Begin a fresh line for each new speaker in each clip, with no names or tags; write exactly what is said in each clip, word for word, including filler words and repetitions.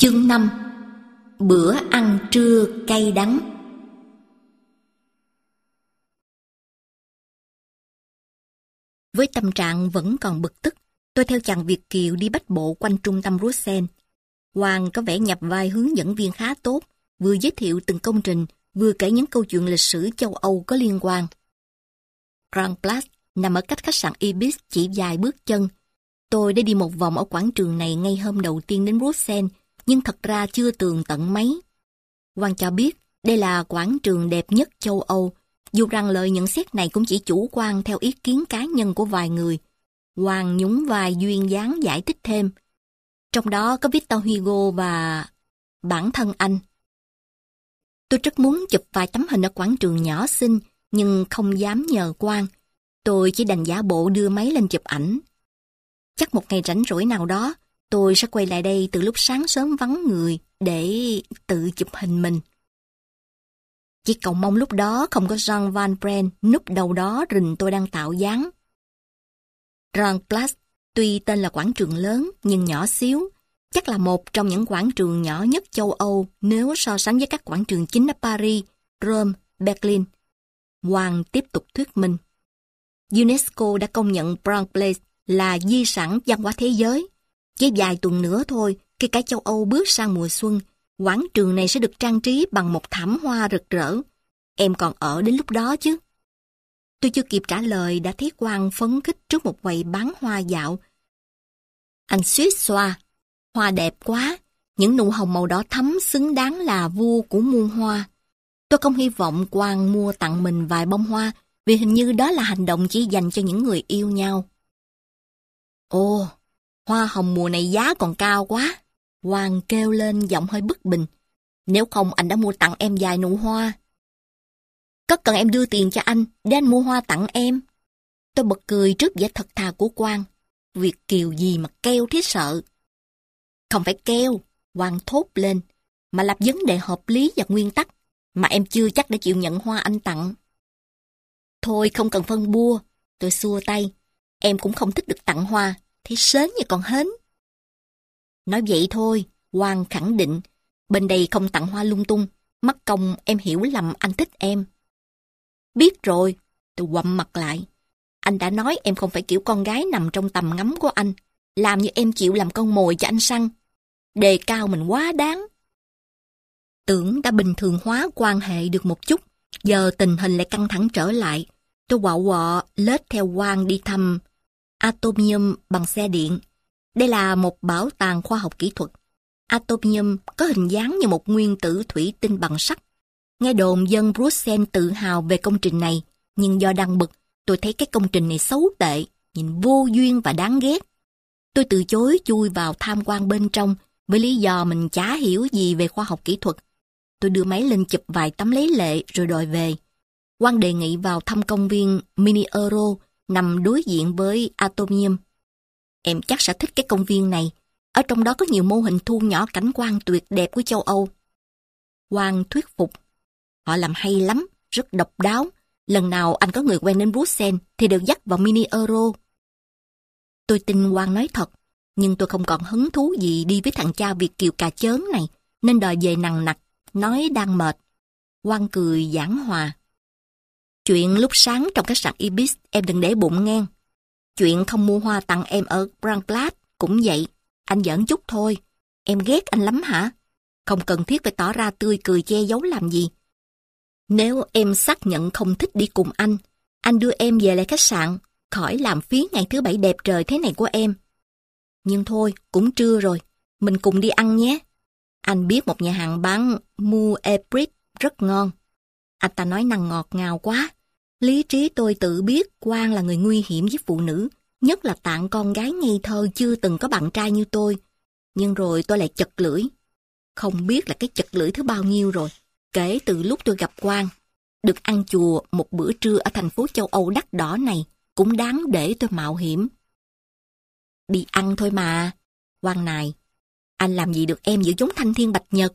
Chương năm. Bữa ăn trưa cay đắng. Với tâm trạng vẫn còn bực tức, tôi theo chàng Việt kiều đi bách bộ quanh trung tâm Bruxelles. Hoàng có vẻ nhập vai hướng dẫn viên khá tốt, vừa giới thiệu từng công trình, vừa kể những câu chuyện lịch sử châu Âu có liên quan. Grand Place nằm ở cách khách sạn Ibis chỉ vài bước chân. Tôi đã đi một vòng ở quảng trường này ngay hôm đầu tiên đến Bruxelles, nhưng thật ra chưa tường tận mấy. Hoàng cho biết đây là quảng trường đẹp nhất châu Âu, dù rằng lời nhận xét này cũng chỉ chủ quan theo ý kiến cá nhân của vài người. Hoàng nhún vai duyên dáng giải thích thêm. Trong đó có Victor Hugo và bản thân anh. Tôi rất muốn chụp vài tấm hình ở quảng trường nhỏ xinh, nhưng không dám nhờ Quang. Tôi chỉ đành giả bộ đưa máy lên chụp ảnh. Chắc một ngày rảnh rỗi nào đó, tôi sẽ quay lại đây từ lúc sáng sớm vắng người để tự chụp hình mình. Chỉ cầu mong lúc đó không có Jean Van Brent núp đầu đó rình tôi đang tạo dáng. Grand Place tuy tên là quảng trường lớn nhưng nhỏ xíu, chắc là một trong những quảng trường nhỏ nhất châu Âu nếu so sánh với các quảng trường chính ở Paris, Rome, Berlin. Hoàng tiếp tục thuyết minh. UNESCO đã công nhận Grand Place là di sản văn hóa thế giới. Chỉ vài tuần nữa thôi, khi cả châu Âu bước sang mùa xuân, quảng trường này sẽ được trang trí bằng một thảm hoa rực rỡ. Em còn ở đến lúc đó chứ? Tôi chưa kịp trả lời đã thấy Quang phấn khích trước một quầy bán hoa dạo. Anh suýt xoa, hoa đẹp quá, những nụ hồng màu đỏ thắm xứng đáng là vua của muôn hoa. Tôi không hy vọng Quang mua tặng mình vài bông hoa, vì hình như đó là hành động chỉ dành cho những người yêu nhau. Ồ, hoa hồng mùa này giá còn cao quá. Hoàng kêu lên giọng hơi bực bình. Nếu không anh đã mua tặng em vài nụ hoa. Có cần em đưa tiền cho anh để anh mua hoa tặng em? Tôi bật cười trước vẻ thật thà của Quang. Việt kiều gì mà keo thế sợ. Không phải keo, Hoàng thốt lên, mà là vấn đề hợp lý và nguyên tắc, mà em chưa chắc đã chịu nhận hoa anh tặng. Thôi không cần phân bua, tôi xua tay. Em cũng không thích được tặng hoa, thấy sến như còn hến. Nói vậy thôi, Hoàng khẳng định, bên đây không tặng hoa lung tung, mắc công em hiểu lầm anh thích em. Biết rồi, tôi quặm mặt lại. Anh đã nói em không phải kiểu con gái nằm trong tầm ngắm của anh, làm như em chịu làm con mồi cho anh săn. Đề cao mình quá đáng. Tưởng đã bình thường hóa quan hệ được một chút, giờ tình hình lại căng thẳng trở lại. Tôi quạo quọ lết theo Quang đi thăm Atomium bằng xe điện. Đây là một bảo tàng khoa học kỹ thuật. Atomium có hình dáng như một nguyên tử thủy tinh bằng sắt. Nghe đồn dân Bruxelles tự hào về công trình này, nhưng do đang bực, tôi thấy cái công trình này xấu tệ, nhìn vô duyên và đáng ghét. Tôi từ chối chui vào tham quan bên trong với lý do mình chả hiểu gì về khoa học kỹ thuật. Tôi đưa máy lên chụp vài tấm lấy lệ rồi đòi về. Quang đề nghị vào thăm công viên Mini Euro nằm đối diện với Atomium. Em chắc sẽ thích cái công viên này. Ở trong đó có nhiều mô hình thu nhỏ cảnh quan tuyệt đẹp của châu Âu. Quang thuyết phục. Họ làm hay lắm, rất độc đáo. Lần nào anh có người quen đến Bruxelles thì đều dắt vào Mini Euro. Tôi tin Quang nói thật, nhưng tôi không còn hứng thú gì đi với thằng cha Việt kiều cà chớn này, nên đòi về nằng nặc, nói đang mệt. Quang cười giảng hòa. Chuyện lúc sáng trong khách sạn Ibis em đừng để bụng nghe. Chuyện không mua hoa tặng em ở Grand Place cũng vậy. Anh giỡn chút thôi. Em ghét anh lắm hả? Không cần thiết phải tỏ ra tươi cười che giấu làm gì. Nếu em xác nhận không thích đi cùng anh, anh đưa em về lại khách sạn, khỏi làm phí ngày thứ bảy đẹp trời thế này của em. Nhưng thôi, cũng trưa rồi. Mình cùng đi ăn nhé. Anh biết một nhà hàng bán Mou Ebrit rất ngon. Anh ta nói năng ngọt ngào quá. Lý trí tôi tự biết Quang là người nguy hiểm với phụ nữ, nhất là tặng con gái ngây thơ chưa từng có bạn trai như tôi. Nhưng rồi tôi lại chật lưỡi. Không biết là cái chật lưỡi thứ bao nhiêu rồi, kể từ lúc tôi gặp Quang. Được ăn chùa một bữa trưa ở thành phố châu Âu đắt đỏ này cũng đáng để tôi mạo hiểm. Đi ăn thôi mà. Quang nài, anh làm gì được em giữa chốn thanh thiên bạch nhật?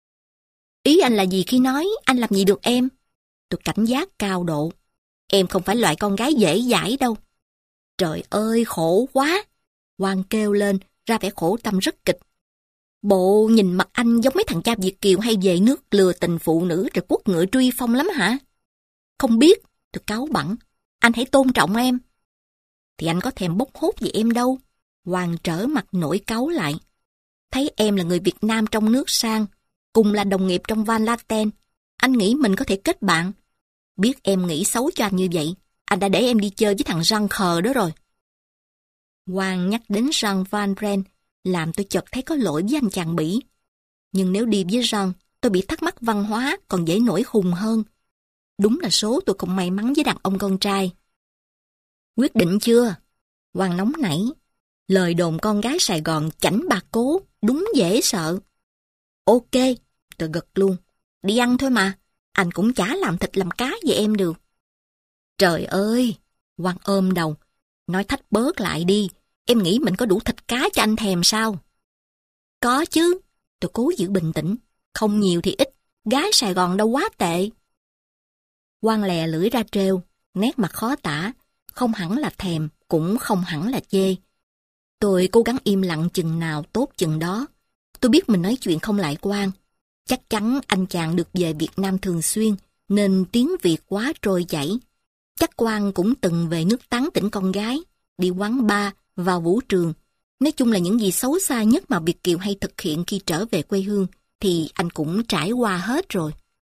Ý anh là gì khi nói anh làm gì được em? Tôi cảnh giác cao độ. Em không phải loại con gái dễ dãi đâu. Trời ơi, khổ quá! Quang kêu lên, ra vẻ khổ tâm rất kịch. Bộ nhìn mặt anh giống mấy thằng cha Việt kiều hay về nước lừa tình phụ nữ rồi quất ngựa truy phong lắm hả? Không biết, tôi cáu bẳn. Anh hãy tôn trọng em. Thì anh có thèm bốc hốt gì em đâu. Hoàng trở mặt nổi cáu lại. Thấy em là người Việt Nam trong nước sang, cùng là đồng nghiệp trong Van Laten, anh nghĩ mình có thể kết bạn. Biết em nghĩ xấu cho anh như vậy, anh đã để em đi chơi với thằng răng khờ đó rồi. Hoàng nhắc đến Jean Van Ren, làm tôi chợt thấy có lỗi với anh chàng Bỉ. Nhưng nếu đi với Jean, tôi bị thắc mắc văn hóa còn dễ nổi khùng hơn. Đúng là số tôi không may mắn với đàn ông con trai. Quyết định chưa? Hoàng nóng nảy. Lời đồn con gái Sài Gòn chảnh bạc cố, đúng dễ sợ. Ok, tôi gật luôn. Đi ăn thôi mà, anh cũng chả làm thịt làm cá về em được. Trời ơi, Hoàng ôm đầu. Nói thách bớt lại đi, em nghĩ mình có đủ thịt cá cho anh thèm sao? Có chứ, tôi cố giữ bình tĩnh. Không nhiều thì ít, gái Sài Gòn đâu quá tệ. Quang lè lưỡi ra trêu, nét mặt khó tả, không hẳn là thèm, cũng không hẳn là chê. Tôi cố gắng im lặng chừng nào tốt chừng đó. Tôi biết mình nói chuyện không lại Quang. Chắc chắn anh chàng được về Việt Nam thường xuyên, nên tiếng Việt quá trôi chảy. Chắc Quang cũng từng về nước tán tỉnh con gái, đi quán bar, vào vũ trường. Nói chung là những gì xấu xa nhất mà Việt kiều hay thực hiện khi trở về quê hương, thì anh cũng trải qua hết rồi.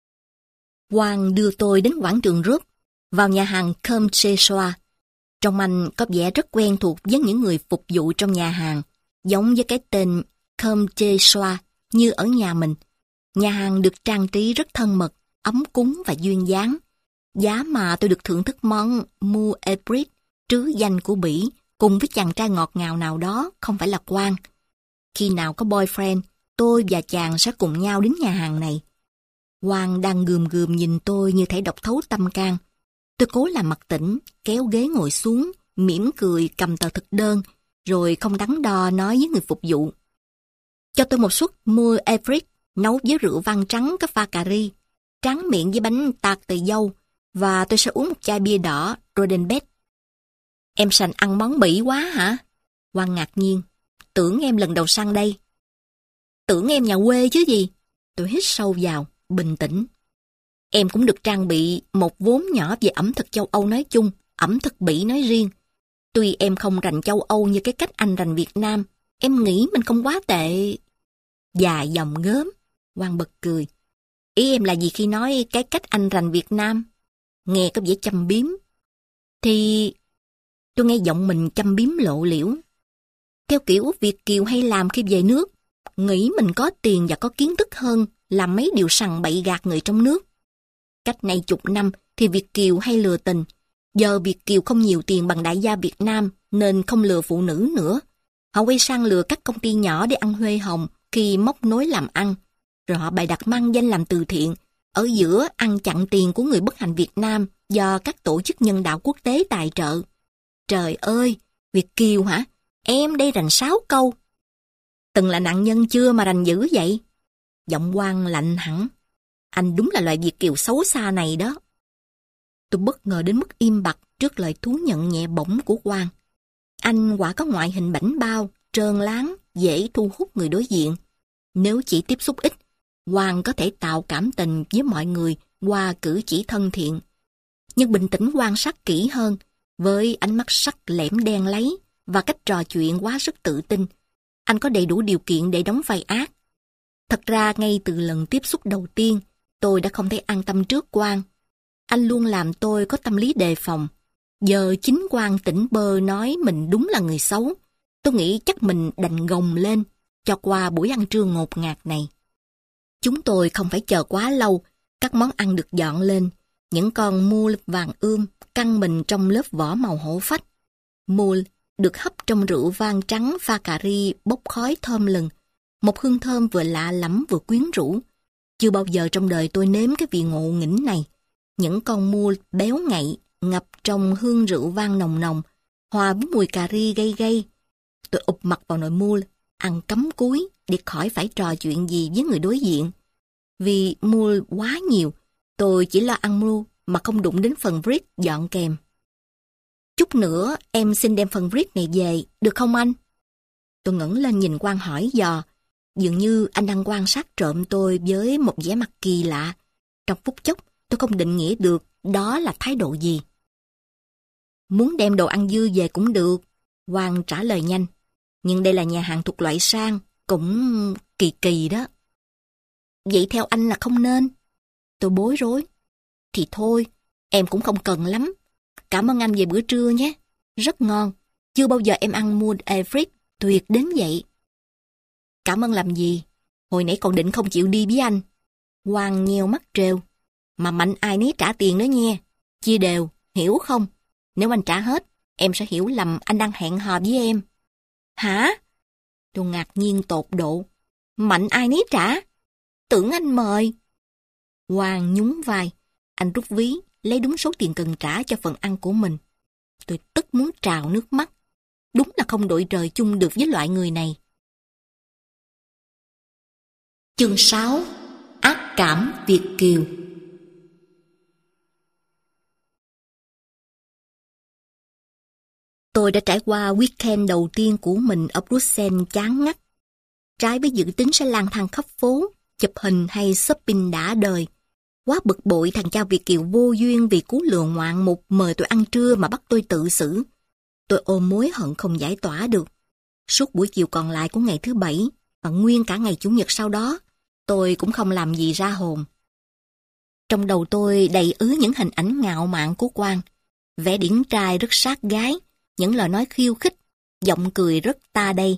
Quang đưa tôi đến quảng trường Rước, vào nhà hàng Comme chez soi. Trong anh có vẻ rất quen thuộc với những người phục vụ trong nhà hàng, giống với cái tên Comme chez soi như ở nhà mình. Nhà hàng được trang trí rất thân mật, ấm cúng và duyên dáng. Giá mà tôi được thưởng thức món Mou Ebrit, trứ danh của Bỉ, cùng với chàng trai ngọt ngào nào đó, không phải là Quang. Khi nào có boyfriend, tôi và chàng sẽ cùng nhau đến nhà hàng này. Quang đang gườm gườm nhìn tôi như thể đọc thấu tâm can. Tôi cố làm mặt tỉnh, kéo ghế ngồi xuống, mỉm cười cầm tờ thực đơn, rồi không đắn đo nói với người phục vụ. Cho tôi một suất Mou Ebrit, nấu với rượu vang trắng có pha cà ri, tráng miệng với bánh tart tời dâu, và tôi sẽ uống một chai bia đỏ Rodenbeck. Em sành ăn món Bỉ quá hả? Quang ngạc nhiên. Tưởng em lần đầu sang đây. Tưởng em nhà quê chứ gì? Tôi hít sâu vào, bình tĩnh. Em cũng được trang bị một vốn nhỏ về ẩm thực châu Âu nói chung, ẩm thực Bỉ nói riêng. Tuy em không rành châu Âu như cái cách anh rành Việt Nam, em nghĩ mình không quá tệ. Dài dòng gớm. Quang bật cười. Ý em là gì khi nói cái cách anh rành Việt Nam? Nghe có vẻ châm biếm. Thì... Tôi nghe giọng mình châm biếm lộ liễu. Theo kiểu Việt kiều hay làm khi về nước, nghĩ mình có tiền và có kiến thức hơn, làm mấy điều sằng bậy gạt người trong nước. Cách này chục năm thì Việt kiều hay lừa tình. Giờ Việt kiều không nhiều tiền bằng đại gia Việt Nam nên không lừa phụ nữ nữa. Họ quay sang lừa các công ty nhỏ để ăn huê hồng khi móc nối làm ăn. Rồi họ bày đặt mang danh làm từ thiện, ở giữa ăn chặn tiền của người bất hạnh Việt Nam do các tổ chức nhân đạo quốc tế tài trợ. Trời ơi, Việt kiều hả? Em đây rành sáu câu. Từng là nạn nhân chưa mà rành dữ vậy? Giọng Quang lạnh hẳn. Anh đúng là loại Việt kiều xấu xa này đó. Tôi bất ngờ đến mức im bặt trước lời thú nhận nhẹ bổng của Quang. Anh quả có ngoại hình bảnh bao, trơn láng, dễ thu hút người đối diện. Nếu chỉ tiếp xúc ít, Quang có thể tạo cảm tình với mọi người qua cử chỉ thân thiện. Nhưng bình tĩnh quan sát kỹ hơn, với ánh mắt sắc lẻm đen láy và cách trò chuyện quá sức tự tin, anh có đầy đủ điều kiện để đóng vai ác. Thật ra ngay từ lần tiếp xúc đầu tiên, tôi đã không thể an tâm trước Quang. Anh luôn làm tôi có tâm lý đề phòng. Giờ chính Quang tỉnh bơ nói mình đúng là người xấu. Tôi nghĩ chắc mình đành gồng lên cho qua buổi ăn trưa ngột ngạt này. Chúng tôi không phải chờ quá lâu, các món ăn được dọn lên. Những con mule vàng ươm căng mình trong lớp vỏ màu hổ phách. Mule được hấp trong rượu vang trắng pha cà ri bốc khói thơm lừng. Một hương thơm vừa lạ lẫm vừa quyến rũ. Chưa bao giờ trong đời tôi nếm cái vị ngộ nghĩnh này. Những con mule béo ngậy ngập trong hương rượu vang nồng nồng, hòa với mùi cà ri gây gây. Tôi ụp mặt vào nồi mule, ăn cắm cúi để khỏi phải trò chuyện gì với người đối diện. Vì mule quá nhiều, tôi chỉ lo ăn mule mà không đụng đến phần vrit dọn kèm. Chút nữa em xin đem phần vrit này về, được không anh? Tôi ngẩng lên nhìn Quang hỏi dò. Dường như anh đang quan sát trộm tôi với một vẻ mặt kỳ lạ. Trong phút chốc, tôi không định nghĩa được đó là thái độ gì. Muốn đem đồ ăn dư về cũng được, Quang trả lời nhanh. Nhưng đây là nhà hàng thuộc loại sang, cũng kỳ kỳ đó. Vậy theo anh là không nên. Tôi bối rối. Thì thôi, em cũng không cần lắm. Cảm ơn anh về bữa trưa nhé. Rất ngon. Chưa bao giờ em ăn mua Efric tuyệt đến vậy. Cảm ơn làm gì? Hồi nãy còn định không chịu đi với anh. Quang nheo mắt trêu. Mà mạnh ai nấy trả tiền đó nha. Chia đều, hiểu không? Nếu anh trả hết, em sẽ hiểu lầm anh đang hẹn hò với em. Hả? Tôi ngạc nhiên tột độ. Mạnh ai nấy trả? Tưởng anh mời. Quang nhún vai. Anh rút ví, lấy đúng số tiền cần trả cho phần ăn của mình. Tôi tức muốn trào nước mắt. Đúng là không đội trời chung được với loại người này. Chương sáu. Ác cảm Việt kiều. Tôi đã trải qua weekend đầu tiên của mình ở Bruxelles chán ngắt. Trái với dự tính sẽ lang thang khắp phố, chụp hình hay shopping đã đời. Quá bực bội thằng cha Việt kiều vô duyên vì cú lừa ngoạn mục mời tôi ăn trưa mà bắt tôi tự xử. Tôi ôm mối hận không giải tỏa được. Suốt buổi chiều còn lại của ngày thứ bảy và nguyên cả ngày chủ nhật sau đó, tôi cũng không làm gì ra hồn. Trong đầu tôi đầy ứ những hình ảnh ngạo mạn của Quang. Vẻ điển trai rất sát gái, những lời nói khiêu khích, giọng cười rất ta đây.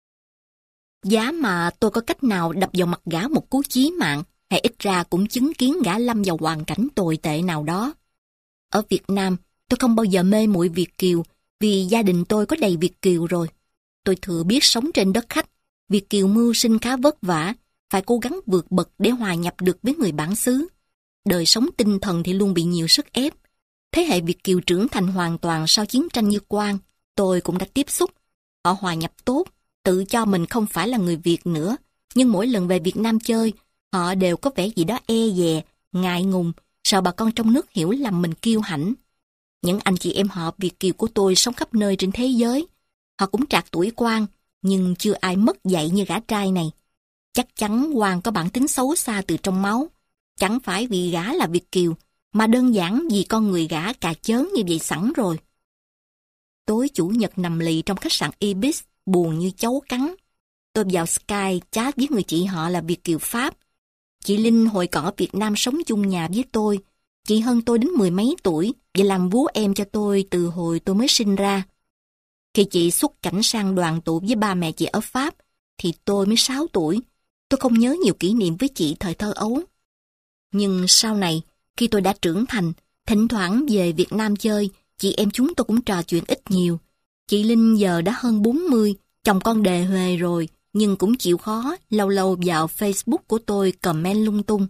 Giá mà tôi có cách nào đập vào mặt gã một cú chí mạng, hay ít ra cũng chứng kiến gã lâm vào hoàn cảnh tồi tệ nào đó. Ở Việt Nam, tôi không bao giờ mê muội Việt kiều, vì gia đình tôi có đầy Việt kiều rồi. Tôi thừa biết sống trên đất khách, Việt kiều mưu sinh khá vất vả, phải cố gắng vượt bậc để hòa nhập được với người bản xứ. Đời sống tinh thần thì luôn bị nhiều sức ép. Thế hệ Việt kiều trưởng thành hoàn toàn sau chiến tranh như Quang, tôi cũng đã tiếp xúc. Họ hòa nhập tốt, tự cho mình không phải là người Việt nữa, nhưng mỗi lần về Việt Nam chơi, họ đều có vẻ gì đó e dè, ngại ngùng, sợ bà con trong nước hiểu lầm mình kiêu hãnh. Những anh chị em họ Việt kiều của tôi sống khắp nơi trên thế giới. Họ cũng trạc tuổi Quang, nhưng chưa ai mất dạy như gã trai này. Chắc chắn Quang có bản tính xấu xa từ trong máu. Chẳng phải vì gã là Việt kiều, mà đơn giản vì con người gã cà chớn như vậy sẵn rồi. Tối chủ nhật nằm lì trong khách sạn Ibis, buồn như chấu cắn. Tôi vào Skype chat với người chị họ là Việt kiều Pháp. Chị Linh hồi còn ở Việt Nam sống chung nhà với tôi. Chị hơn tôi đến mười mấy tuổi và làm vú em cho tôi từ hồi tôi mới sinh ra. Khi chị xuất cảnh sang đoàn tụ với ba mẹ chị ở Pháp, thì tôi mới sáu tuổi. Tôi không nhớ nhiều kỷ niệm với chị thời thơ ấu. Nhưng sau này, khi tôi đã trưởng thành, thỉnh thoảng về Việt Nam chơi, chị em chúng tôi cũng trò chuyện ít nhiều. Chị Linh giờ đã hơn bốn mươi, chồng con đề huề rồi, nhưng cũng chịu khó, lâu lâu vào Facebook của tôi comment lung tung.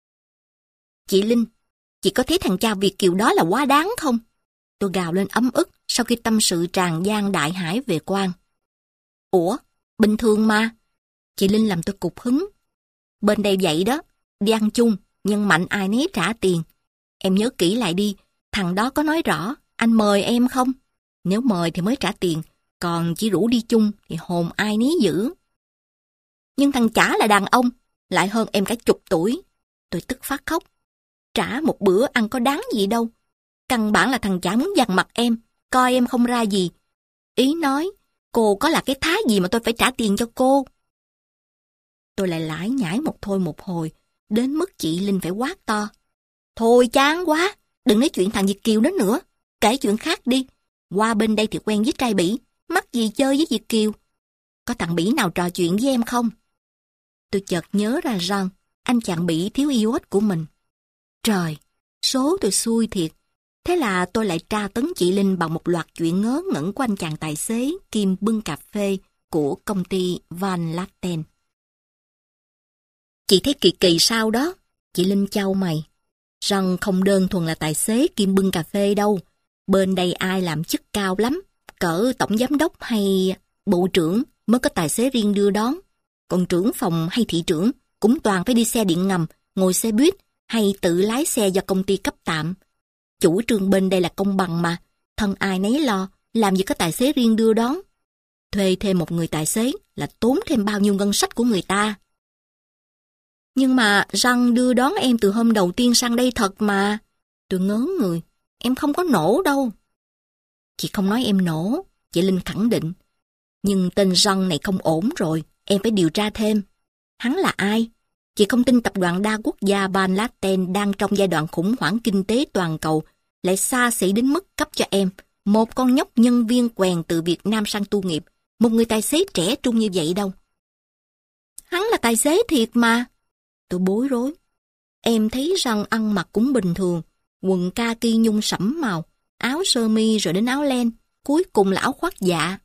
Chị Linh, chị có thấy thằng cha Việt kiều đó là quá đáng không? Tôi gào lên ấm ức sau khi tâm sự tràn gian đại hải về Quang. Ủa, bình thường mà. Chị Linh làm tôi cục hứng. Bên đây vậy đó, đi ăn chung, nhưng mạnh ai nấy trả tiền. Em nhớ kỹ lại đi, thằng đó có nói rõ, anh mời em không? Nếu mời thì mới trả tiền, còn chỉ rủ đi chung thì hồn ai nấy giữ. Nhưng thằng chả là đàn ông, lại hơn em cả chục tuổi. Tôi tức phát khóc. Trả một bữa ăn có đáng gì đâu. Căn bản là thằng chả muốn dằn mặt em, coi em không ra gì. Ý nói, cô có là cái thá gì mà tôi phải trả tiền cho cô? Tôi lại lải nhải một thôi một hồi, đến mức chị Linh phải quát to. Thôi chán quá, đừng nói chuyện thằng Việt kiều đó nữa. Kể chuyện khác đi. Qua bên đây thì quen với trai Bỉ, mắc gì chơi với Việt kiều. Có thằng Bỉ nào trò chuyện với em không? Tôi chợt nhớ ra rằng anh chàng Bỉ thiếu yêu ích của mình. Trời, số tôi xui thiệt. Thế là tôi lại tra tấn chị Linh bằng một loạt chuyện ngớ ngẩn của anh chàng tài xế kiêm bưng cà phê của công ty Van Latten. Chị thấy kỳ kỳ sao đó? Chị Linh chau mày. Rằng không đơn thuần là tài xế kiêm bưng cà phê đâu. Bên đây ai làm chức cao lắm. Cỡ tổng giám đốc hay bộ trưởng mới có tài xế riêng đưa đón. Còn trưởng phòng hay thị trưởng cũng toàn phải đi xe điện ngầm, ngồi xe buýt hay tự lái xe do công ty cấp tạm. Chủ trương bên đây là công bằng mà, thân ai nấy lo, làm gì có tài xế riêng đưa đón. thuê thêm một người tài xế là tốn thêm bao nhiêu ngân sách của người ta. Nhưng mà Răng đưa đón em từ hôm đầu tiên sang đây thật mà. Tôi ngớ người, em không có nổ đâu. Chị không nói em nổ, chị Linh khẳng định. Nhưng tên Răng này không ổn rồi, em phải điều tra thêm. Hắn là ai? Chị không tin tập đoàn đa quốc gia Van Latten đang trong giai đoạn khủng hoảng kinh tế toàn cầu lại xa xỉ đến mức cấp cho em một con nhóc nhân viên quèn từ Việt Nam sang tu nghiệp, một người tài xế trẻ trung như vậy đâu. Hắn là tài xế thiệt mà. Tôi bối rối. Em thấy Răng ăn mặc cũng bình thường, quần kaki nhung sẫm màu, áo sơ mi rồi đến áo len, cuối cùng là áo khoác dạ.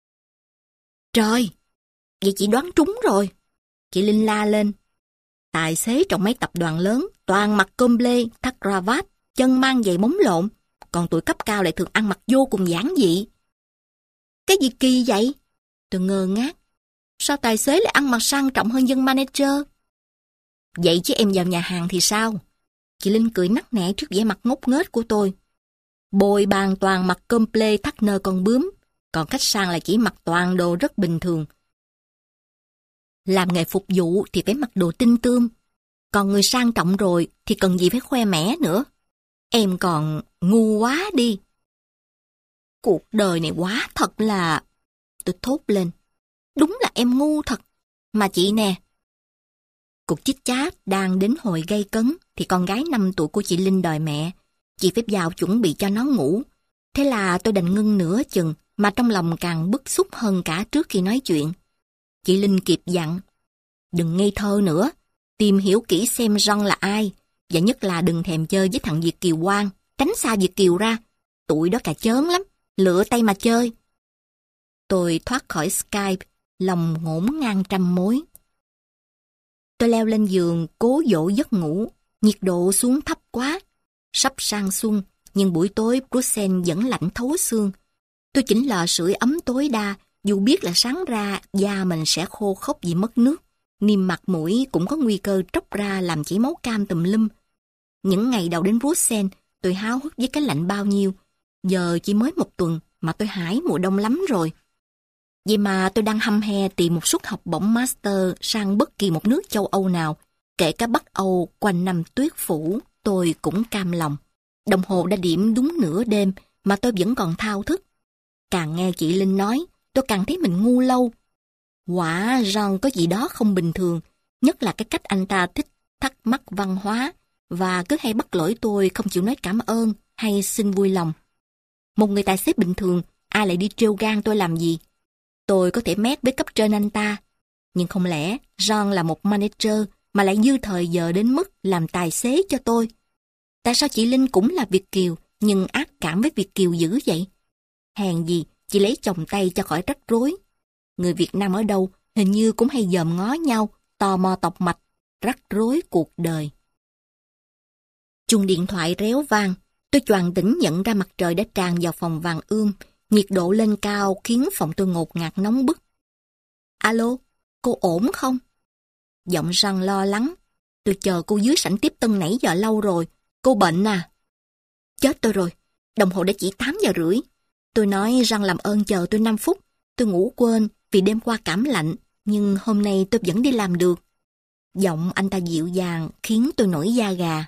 Trời, vậy chị đoán trúng rồi. Chị Linh la lên. Tài xế trong mấy tập đoàn lớn, toàn mặc com lê, thắt cravat, chân mang giày bóng lộn, còn tuổi cấp cao lại thường ăn mặc vô cùng giản dị. Cái gì kỳ vậy? Tôi ngơ ngác. Sao tài xế lại ăn mặc sang trọng hơn dân manager? Vậy chứ em vào nhà hàng thì sao? Chị Linh cười nắc nẻ trước vẻ mặt ngốc nghếch của tôi. Bồi bàn toàn mặc com lê thắt nơ con bướm, còn khách sang là chỉ mặc toàn đồ rất bình thường. Làm nghề phục vụ thì phải mặc đồ tinh tươm, còn người sang trọng rồi thì cần gì phải khoe mẽ nữa. Em còn ngu quá đi. Cuộc đời này quá thật là... Tôi thốt lên. Đúng là em ngu thật. Mà chị nè. Cuộc chit chat đang đến hồi gay cấn thì con gái năm tuổi của chị Linh đòi mẹ. Chị phải vào chuẩn bị cho nó ngủ. Thế là tôi đành ngưng nửa chừng mà trong lòng càng bức xúc hơn cả trước khi nói chuyện. Chị Linh kịp dặn. Đừng ngây thơ nữa. Tìm hiểu kỹ xem Răng là ai. Và nhất là đừng thèm chơi với thằng Việt Kiều Quang. Tránh xa Việt Kiều ra. Tụi đó cà chớn lắm. Lựa tay mà chơi. Tôi thoát khỏi Skype. Lòng ngổn ngang trăm mối. Tôi leo lên giường cố dỗ giấc ngủ. Nhiệt độ xuống thấp quá. Sắp sang xuân. Nhưng buổi tối Bruxelles vẫn lạnh thấu xương. Tôi chỉnh lò sưởi ấm tối đa. Dù biết là sáng ra da mình sẽ khô khốc vì mất nước. Niêm mặt mũi cũng có nguy cơ tróc ra làm chảy máu cam tùm lum. Những ngày đầu đến Bruxelles, tôi háo hức với cái lạnh bao nhiêu. Giờ chỉ mới một tuần mà tôi hãi mùa đông lắm rồi. Vậy mà tôi đang hăm he tìm một suất học bổng master sang bất kỳ một nước châu Âu nào. Kể cả Bắc Âu quanh năm tuyết phủ, tôi cũng cam lòng. Đồng hồ đã điểm đúng nửa đêm mà tôi vẫn còn thao thức. Càng nghe chị Linh nói, tôi càng thấy mình ngu lâu. Quả rằng có gì đó không bình thường, nhất là cái cách anh ta thích thắc mắc văn hóa và cứ hay bắt lỗi tôi không chịu nói cảm ơn hay xin vui lòng. Một người tài xế bình thường, ai lại đi trêu gan tôi làm gì? Tôi có thể mét với cấp trên anh ta, nhưng không lẽ John là một manager mà lại dư thời giờ đến mức làm tài xế cho tôi? Tại sao chị Linh cũng là Việt kiều nhưng ác cảm với Việt kiều dữ vậy? Hèn gì chị lấy chồng Tây cho khỏi rắc rối. Người Việt Nam ở đâu hình như cũng hay dòm ngó nhau, tò mò tọc mạch, rắc rối cuộc đời. Chuông điện thoại réo vang, tôi choàng tỉnh nhận ra mặt trời đã tràn vào phòng vàng ươm, nhiệt độ lên cao khiến phòng tôi ngột ngạt nóng bức. Alo, cô ổn không? Giọng Răng lo lắng. Tôi chờ cô dưới sảnh tiếp tân nãy giờ lâu rồi, cô bệnh à? Chết tôi rồi, đồng hồ đã chỉ tám giờ rưỡi. Tôi nói Răng làm ơn chờ tôi năm phút, tôi ngủ quên vì đêm qua cảm lạnh, nhưng hôm nay tôi vẫn đi làm được. Giọng anh ta dịu dàng khiến tôi nổi da gà.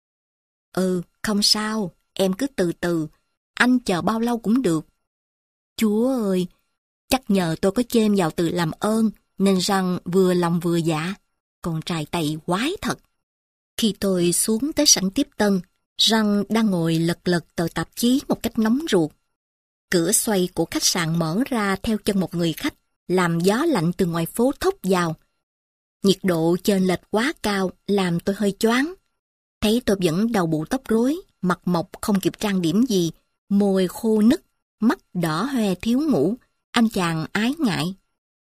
Ừ, không sao, em cứ từ từ, anh chờ bao lâu cũng được. Chúa ơi, chắc nhờ tôi có chêm vào từ làm ơn, nên Răng vừa lòng vừa dạ. Còn trai tày quái thật. Khi tôi xuống tới sảnh tiếp tân, Răng đang ngồi lật lật tờ tạp chí một cách nóng ruột. Cửa xoay của khách sạn mở ra theo chân một người khách, làm gió lạnh từ ngoài phố thốc vào. Nhiệt độ chênh lệch quá cao, làm tôi hơi choáng. Thấy tôi vẫn đầu bụ tóc rối, mặt mộc không kịp trang điểm gì, môi khô nứt, mắt đỏ hoe thiếu ngủ, anh chàng ái ngại.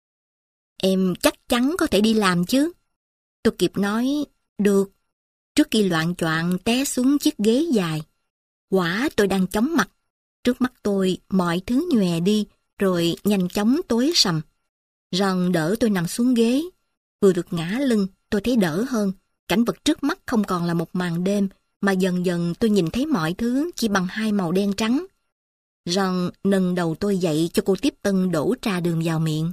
Em chắc chắn có thể đi làm chứ? Tôi kịp nói, được, trước khi loạng choạng té xuống chiếc ghế dài. Quả tôi đang chóng mặt. Trước mắt tôi, mọi thứ nhòe đi, rồi nhanh chóng tối sầm. Răng đỡ tôi nằm xuống ghế. Vừa được ngã lưng, tôi thấy đỡ hơn. Cảnh vật trước mắt không còn là một màn đêm, mà dần dần tôi nhìn thấy mọi thứ chỉ bằng hai màu đen trắng. Ron nâng đầu tôi dậy cho cô tiếp tân đổ trà đường vào miệng.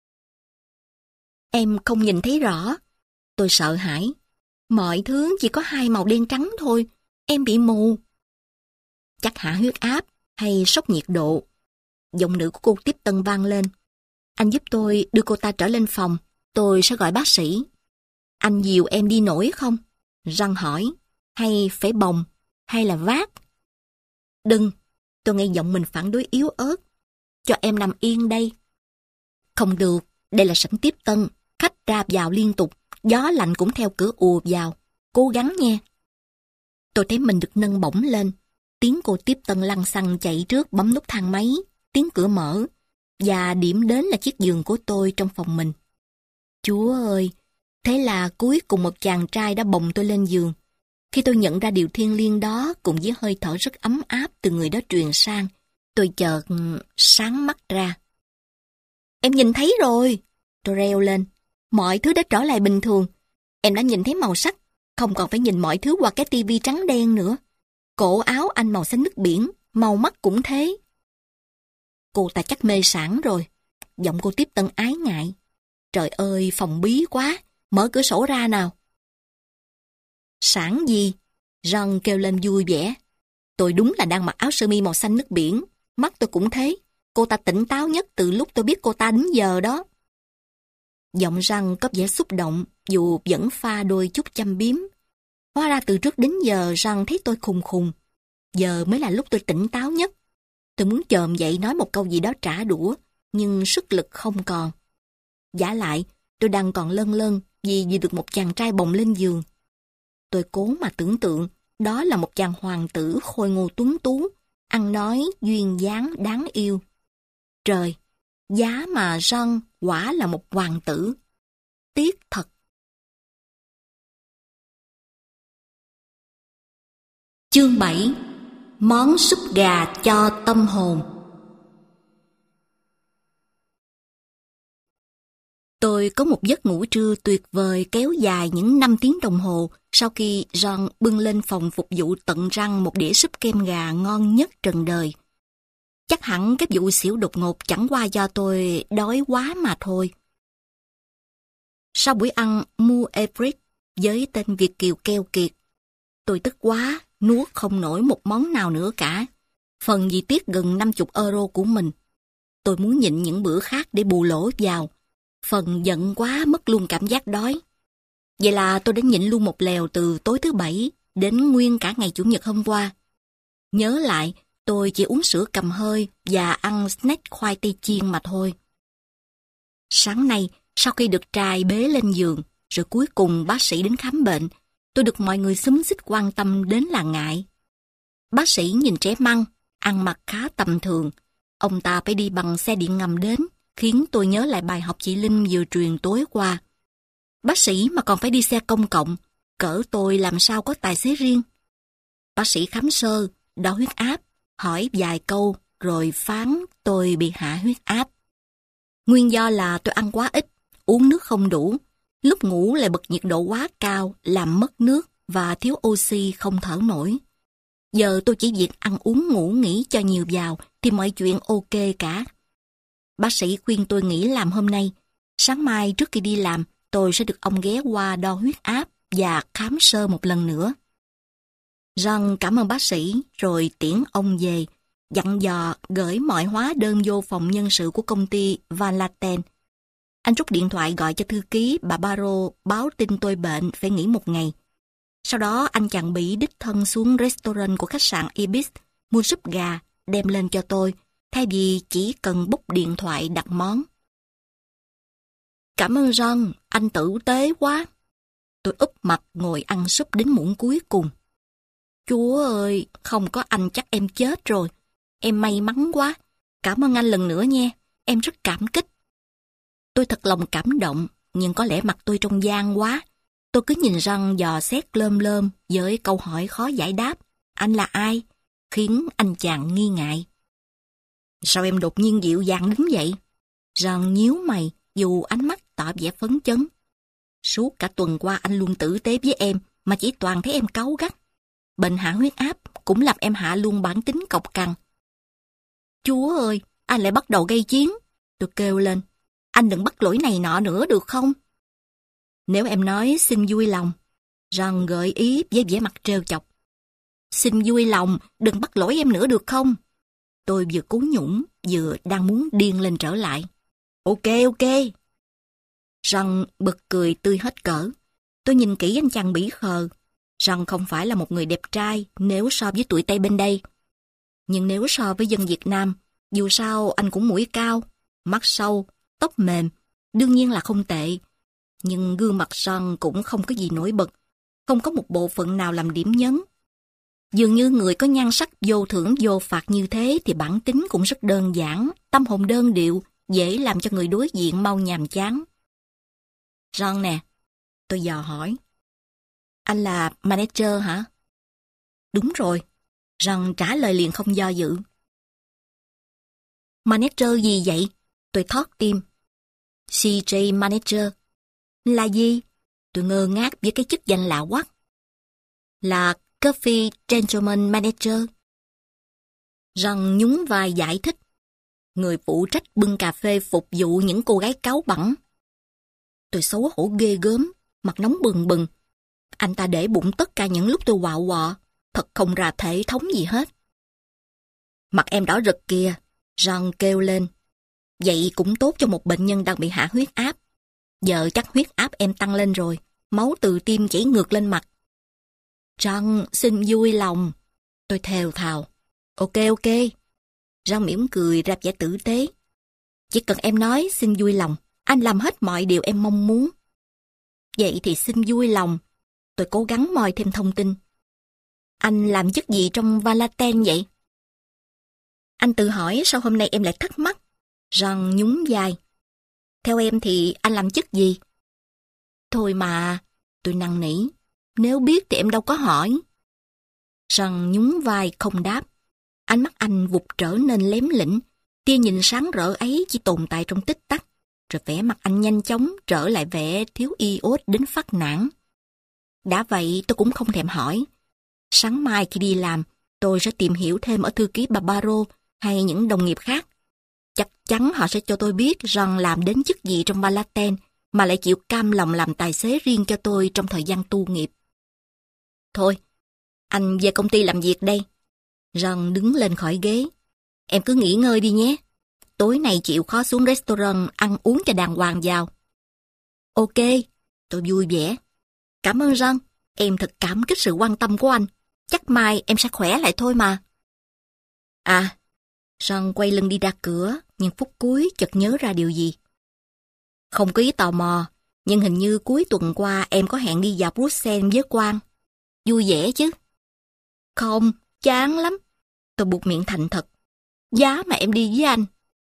Em không nhìn thấy rõ. Tôi sợ hãi. Mọi thứ chỉ có hai màu đen trắng thôi. Em bị mù. Chắc hạ huyết áp hay sốc nhiệt độ. Giọng nữ của cô tiếp tân vang lên. Anh giúp tôi đưa cô ta trở lên phòng. Tôi sẽ gọi bác sĩ. Anh dìu em đi nổi không? Răng hỏi. Hay phải bồng? Hay là vác? Đừng. Tôi nghe giọng mình phản đối yếu ớt. Cho em nằm yên đây. Không được. Đây là sảnh tiếp tân. Khách ra vào liên tục. Gió lạnh cũng theo cửa ùa vào. Cố gắng nha. Tôi thấy mình được nâng bổng lên. Tiếng cô tiếp tân lăn xăng chạy trước bấm nút thang máy. Tiếng cửa mở. Và điểm đến là chiếc giường của tôi trong phòng mình. Chúa ơi! Thế là cuối cùng một chàng trai đã bồng tôi lên giường. Khi tôi nhận ra điều thiêng liêng đó cùng với hơi thở rất ấm áp từ người đó truyền sang, tôi chợt sáng mắt ra. Em nhìn thấy rồi! Tôi reo lên. Mọi thứ đã trở lại bình thường. Em đã nhìn thấy màu sắc, không còn phải nhìn mọi thứ qua cái tivi trắng đen nữa. Cổ áo anh màu xanh nước biển, màu mắt cũng thế. Cô ta chắc mê sảng rồi. Giọng cô tiếp tân ái ngại. Trời ơi, phòng bí quá, mở cửa sổ ra nào. Sảng gì? Ron kêu lên vui vẻ. Tôi đúng là đang mặc áo sơ mi màu xanh nước biển, mắt tôi cũng thế. Cô ta tỉnh táo nhất từ lúc tôi biết cô ta đến giờ đó. Giọng Ron có vẻ xúc động, dù vẫn pha đôi chút châm biếm. Hóa ra từ trước đến giờ Ron thấy tôi khùng khùng. Giờ mới là lúc tôi tỉnh táo nhất. Tôi muốn chồm dậy nói một câu gì đó trả đũa, nhưng sức lực không còn. Vả lại, tôi đang còn lân lân vì vì được một chàng trai bồng lên giường. Tôi cố mà tưởng tượng, đó là một chàng hoàng tử khôi ngô tuấn tú, ăn nói duyên dáng đáng yêu. Trời, giá mà Ron quả là một hoàng tử. Tiếc thật. Chương bảy. Món súp gà cho tâm hồn. Tôi có một giấc ngủ trưa tuyệt vời kéo dài những năm tiếng đồng hồ sau khi Ron bưng lên phòng phục vụ tận răng một đĩa súp kem gà ngon nhất trần đời. Chắc hẳn cái vụ xỉu đột ngột chẳng qua do tôi đói quá mà thôi. Sau buổi ăn mua Everett với tên Việt kiều keo kiệt, tôi tức quá, nuốt không nổi một món nào nữa cả. Phần vì tiếc gần năm mươi euro của mình. Tôi muốn nhịn những bữa khác để bù lỗ vào. Phần giận quá mất luôn cảm giác đói. Vậy là tôi đã nhịn luôn một lèo từ tối thứ bảy đến nguyên cả ngày chủ nhật hôm qua. Nhớ lại, tôi chỉ uống sữa cầm hơi và ăn snack khoai tây chiên mà thôi. Sáng nay, sau khi được trai bế lên giường, rồi cuối cùng bác sĩ đến khám bệnh, tôi được mọi người xúm xít quan tâm đến là ngại. Bác sĩ nhìn trẻ măng, ăn mặc khá tầm thường. Ông ta phải đi bằng xe điện ngầm đến, khiến tôi nhớ lại bài học chị Linh vừa truyền tối qua. Bác sĩ mà còn phải đi xe công cộng, cỡ tôi làm sao có tài xế riêng. Bác sĩ khám sơ, đo huyết áp, hỏi vài câu, rồi phán tôi bị hạ huyết áp. Nguyên do là tôi ăn quá ít, uống nước không đủ, lúc ngủ lại bật nhiệt độ quá cao, làm mất nước và thiếu oxy không thở nổi. Giờ tôi chỉ việc ăn uống ngủ nghỉ cho nhiều vào thì mọi chuyện ok cả. Bác sĩ khuyên tôi nghỉ làm hôm nay. Sáng mai trước khi đi làm, tôi sẽ được ông ghé qua đo huyết áp và khám sơ một lần nữa. Ron cảm ơn bác sĩ rồi tiễn ông về, dặn dò gửi mọi hóa đơn vô phòng nhân sự của công ty Van Laten. Anh rút điện thoại gọi cho thư ký bà Baro báo tin tôi bệnh phải nghỉ một ngày. Sau đó anh chàng Bỉ đích thân xuống restaurant của khách sạn Ibis mua súp gà đem lên cho tôi, thay vì chỉ cần bút điện thoại đặt món. Cảm ơn Ron, anh tử tế quá. Tôi úp mặt ngồi ăn súp đến muỗng cuối cùng. Chúa ơi, không có anh chắc em chết rồi. Em may mắn quá. Cảm ơn anh lần nữa nha, em rất cảm kích. Tôi thật lòng cảm động, nhưng có lẽ mặt tôi trông gian quá. Tôi cứ nhìn Ron dò xét lơm lơm với câu hỏi khó giải đáp. Anh là ai? Khiến anh chàng nghi ngại. Sao em đột nhiên dịu dàng đến vậy? Ron nhíu mày, dù ánh mắt tỏ vẻ phấn chấn. Suốt cả tuần qua anh luôn tử tế với em, mà chỉ toàn thấy em cáu gắt. Bệnh hạ huyết áp cũng làm em hạ luôn bản tính cọc cằn. Chúa ơi, anh lại bắt đầu gây chiến. Tôi kêu lên. Anh đừng bắt lỗi này nọ nữa được không? Nếu em nói xin vui lòng. Ron gợi ý với vẻ mặt trêu chọc. Xin vui lòng, đừng bắt lỗi em nữa được không? Tôi vừa cú nhũng, vừa đang muốn điên lên trở lại. Ok, ok. Ron bật cười tươi hết cỡ. Tôi nhìn kỹ anh chàng bỉ khờ. Ron không phải là một người đẹp trai nếu so với tụi Tây bên đây. Nhưng nếu so với dân Việt Nam, dù sao anh cũng mũi cao, mắt sâu, tóc mềm, đương nhiên là không tệ. Nhưng gương mặt Ron cũng không có gì nổi bật, không có một bộ phận nào làm điểm nhấn. Dường như người có nhan sắc vô thưởng vô phạt như thế thì bản tính cũng rất đơn giản, tâm hồn đơn điệu, dễ làm cho người đối diện mau nhàm chán. Ron nè, tôi dò hỏi. Anh là manager hả? Đúng rồi. Ron trả lời liền không do dự. Manager gì vậy? Tôi thót tim. xê gi Manager. Là gì? Tôi ngơ ngác với cái chức danh lạ quắc. Là Coffee Gentleman Manager. Ron nhún vai giải thích. Người phụ trách bưng cà phê phục vụ những cô gái cáu bẳn. Tôi xấu hổ ghê gớm, mặt nóng bừng bừng. Anh ta để bụng tất cả những lúc tôi quạo quọ, thật không ra thể thống gì hết. Mặt em đỏ rực kìa, Ron kêu lên. Vậy cũng tốt cho một bệnh nhân đang bị hạ huyết áp. Giờ chắc huyết áp em tăng lên rồi, máu từ tim chảy ngược lên mặt. Ron xin vui lòng. Tôi thều thào. Ok ok. Ron mỉm cười ra vẻ tử tế. Chỉ cần em nói xin vui lòng, anh làm hết mọi điều em mong muốn. Vậy thì xin vui lòng. Tôi cố gắng moi thêm thông tin. Anh làm chức gì trong Valaten vậy? Anh tự hỏi sao hôm nay em lại thắc mắc. Ron nhún vai. Theo em thì anh làm chức gì? Thôi mà, tôi năn nỉ. Nếu biết thì em đâu có hỏi. Ron nhún vai không đáp. Ánh mắt anh vụt trở nên lém lĩnh. Tia nhìn sáng rỡ ấy chỉ tồn tại trong tích tắc. Rồi vẻ mặt anh nhanh chóng trở lại vẻ thiếu iốt đến phát nản. Đã vậy tôi cũng không thèm hỏi. Sáng mai khi đi làm, tôi sẽ tìm hiểu thêm ở thư ký Barbaro hay những đồng nghiệp khác. Chắc chắn họ sẽ cho tôi biết rằng làm đến chức gì trong Valaten mà lại chịu cam lòng làm tài xế riêng cho tôi trong thời gian tu nghiệp. Thôi, anh về công ty làm việc đây. Ron đứng lên khỏi ghế. Em cứ nghỉ ngơi đi nhé. Tối nay chịu khó xuống restaurant ăn uống cho đàng hoàng vào. Ok, tôi vui vẻ. Cảm ơn Ron, em thật cảm kích sự quan tâm của anh. Chắc mai em sẽ khỏe lại thôi mà. À, Ron quay lưng đi ra cửa, nhưng phút cuối chợt nhớ ra điều gì. Không có ý tò mò, nhưng hình như cuối tuần qua em có hẹn đi vào Bruxelles với Quang. Vui vẻ chứ? Không, chán lắm. Tôi buộc miệng thành thật. Giá mà em đi với anh.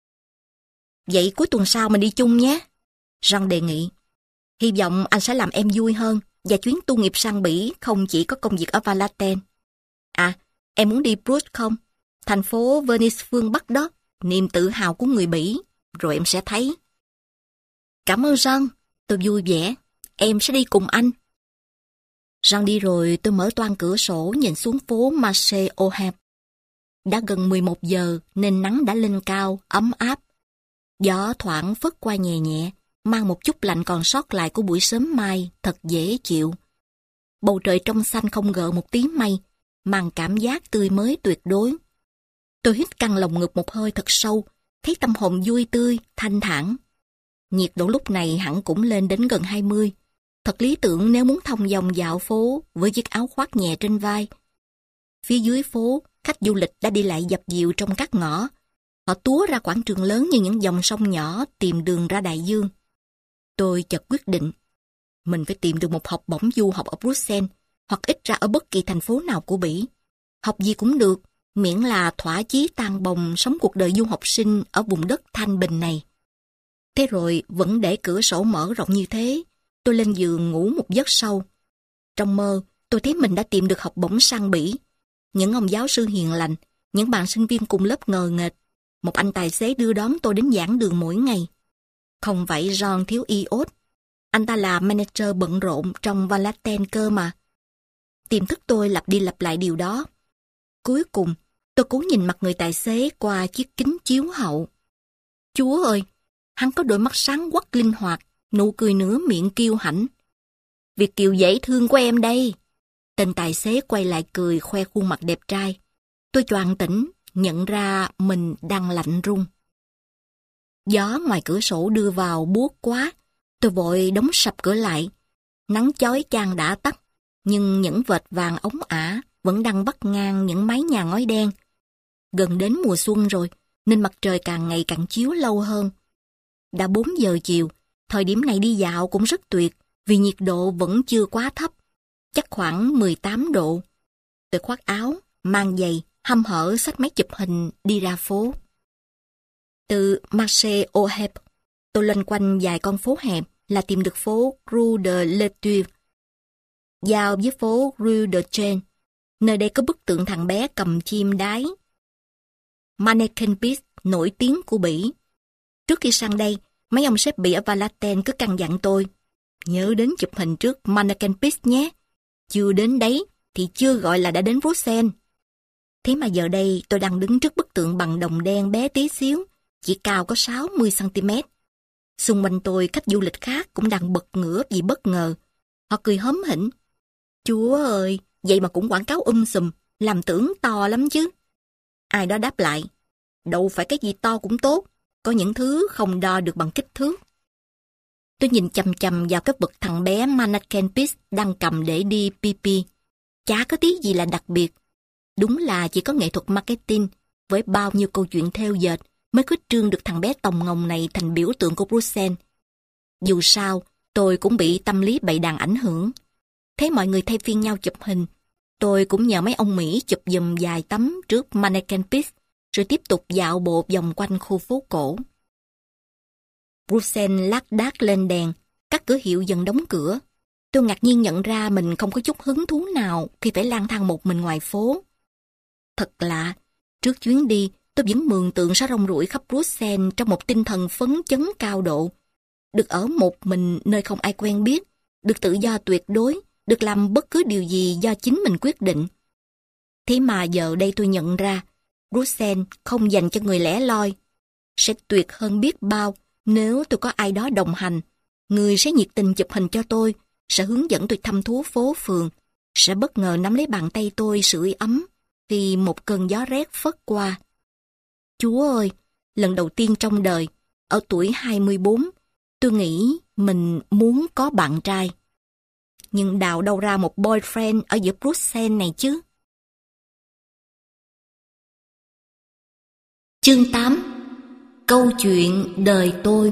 Vậy cuối tuần sau mình đi chung nhé. Ron đề nghị. Hy vọng anh sẽ làm em vui hơn và chuyến tu nghiệp sang Bỉ không chỉ có công việc ở Valaten. À, em muốn đi Bruges không? Thành phố Venice phương Bắc đó, niềm tự hào của người Bỉ. Rồi em sẽ thấy. Cảm ơn Ron, tôi vui vẻ. Em sẽ đi cùng anh. Ron đi rồi tôi mở toang cửa sổ nhìn xuống phố Marché aux Champs. Đã gần mười một giờ nên nắng đã lên cao, ấm áp. Gió thoảng phất qua nhẹ nhẹ, mang một chút lạnh còn sót lại của buổi sớm mai, thật dễ chịu. Bầu trời trong xanh không gợn một tí mây, mang cảm giác tươi mới tuyệt đối. Tôi hít căng lồng ngực một hơi thật sâu, thấy tâm hồn vui tươi, thanh thản. Nhiệt độ lúc này hẳn cũng lên đến gần hai mươi. Thật lý tưởng nếu muốn thông dòng dạo phố với chiếc áo khoác nhẹ trên vai. Phía dưới phố, khách du lịch đã đi lại dập dìu trong các ngõ. Họ túa ra quảng trường lớn như những dòng sông nhỏ tìm đường ra đại dương. Tôi chợt quyết định, mình phải tìm được một học bổng du học ở Bruxelles, hoặc ít ra ở bất kỳ thành phố nào của Bỉ. Học gì cũng được, miễn là thỏa chí tan bồng sống cuộc đời du học sinh ở vùng đất thanh bình này. Thế rồi, vẫn để cửa sổ mở rộng như thế, tôi lên giường ngủ một giấc sâu. Trong mơ, tôi thấy mình đã tìm được học bổng sang Bỉ. Những ông giáo sư hiền lành, những bạn sinh viên cùng lớp ngờ nghệch, một anh tài xế đưa đón tôi đến giảng đường mỗi ngày. Không vậy Ron thiếu iốt. Anh ta là manager bận rộn trong Valaten cơ mà. Tiềm thức tôi lặp đi lặp lại điều đó. Cuối cùng, Tôi cố nhìn mặt người tài xế qua chiếc kính chiếu hậu. Chúa ơi, hắn có đôi mắt sáng quắc linh hoạt, nụ cười nửa miệng kiêu hãnh. Việt kiều dễ thương của em đây. Tên tài xế quay lại cười khoe khuôn mặt đẹp trai. Tôi choàng tỉnh, nhận ra mình đang lạnh run. Gió ngoài cửa sổ đưa vào buốt quá. Tôi vội đóng sập cửa lại. Nắng chói chang đã tắt, nhưng những vệt vàng óng ả vẫn đang vắt ngang những mái nhà ngói đen. Gần đến mùa xuân rồi, nên mặt trời càng ngày càng chiếu lâu hơn. Đã bốn giờ chiều, thời điểm này đi dạo cũng rất tuyệt, vì nhiệt độ vẫn chưa quá thấp, chắc khoảng mười tám độ. Tôi khoác áo, mang giày, hăm hở xách máy chụp hình đi ra phố. Từ Marché aux Herbes, tôi loanh quanh vài con phố hẹp là tìm được phố Rue de l'Étuve, giao với phố Rue de Chêne. Nơi đây có bức tượng thằng bé cầm chim đái Manneken Pis nổi tiếng của Bỉ. Trước khi sang đây, mấy ông sếp Bỉ ở Valaten cứ căn dặn tôi, nhớ đến chụp hình trước Manneken Pis nhé. Chưa đến đấy thì chưa gọi là đã đến Bruxelles. Thế mà giờ đây tôi đang đứng trước bức tượng bằng đồng đen bé tí xíu, chỉ cao có sáu mươi xăng ti mét. Xung quanh tôi khách du lịch khác cũng đang bật ngửa vì bất ngờ. Họ cười hớm hỉnh. Chúa ơi, vậy mà cũng quảng cáo um sùm, làm tưởng to lắm chứ. Ai đó đáp lại, đâu phải cái gì to cũng tốt, có những thứ không đo được bằng kích thước. Tôi nhìn chằm chằm vào cái vật thằng bé Manneken Pis đang cầm để đi pi pi. Chả có tí gì là đặc biệt. Đúng là chỉ có nghệ thuật marketing với bao nhiêu câu chuyện thêu dệt mới khuếch trương được thằng bé tòng ngồng này thành biểu tượng của Bruxelles. Dù sao, tôi cũng bị tâm lý bậy đàn ảnh hưởng. Thấy mọi người thay phiên nhau chụp hình, tôi cũng nhờ mấy ông Mỹ chụp giùm vài tấm trước Manneken Pis, rồi tiếp tục dạo bộ vòng quanh khu phố cổ. Bruxelles lác đác lên đèn, các cửa hiệu dần đóng cửa. Tôi ngạc nhiên nhận ra mình không có chút hứng thú nào khi phải lang thang một mình ngoài phố. Thật lạ, trước chuyến đi, tôi vẫn mường tượng sẽ rong ruổi khắp Bruxelles trong một tinh thần phấn chấn cao độ. Được ở một mình nơi không ai quen biết, được tự do tuyệt đối, được làm bất cứ điều gì do chính mình quyết định. Thế mà giờ đây tôi nhận ra, Bruxelles không dành cho người lẻ loi. Sẽ tuyệt hơn biết bao nếu tôi có ai đó đồng hành. Người sẽ nhiệt tình chụp hình cho tôi, sẽ hướng dẫn tôi thăm thú phố phường, sẽ bất ngờ nắm lấy bàn tay tôi sưởi ấm khi một cơn gió rét phất qua. Chúa ơi, lần đầu tiên trong đời, ở tuổi hai mươi bốn, tôi nghĩ mình muốn có bạn trai. Nhưng đào đâu ra một boyfriend ở giữa Bruxelles này chứ? Chương tám. Câu chuyện đời tôi.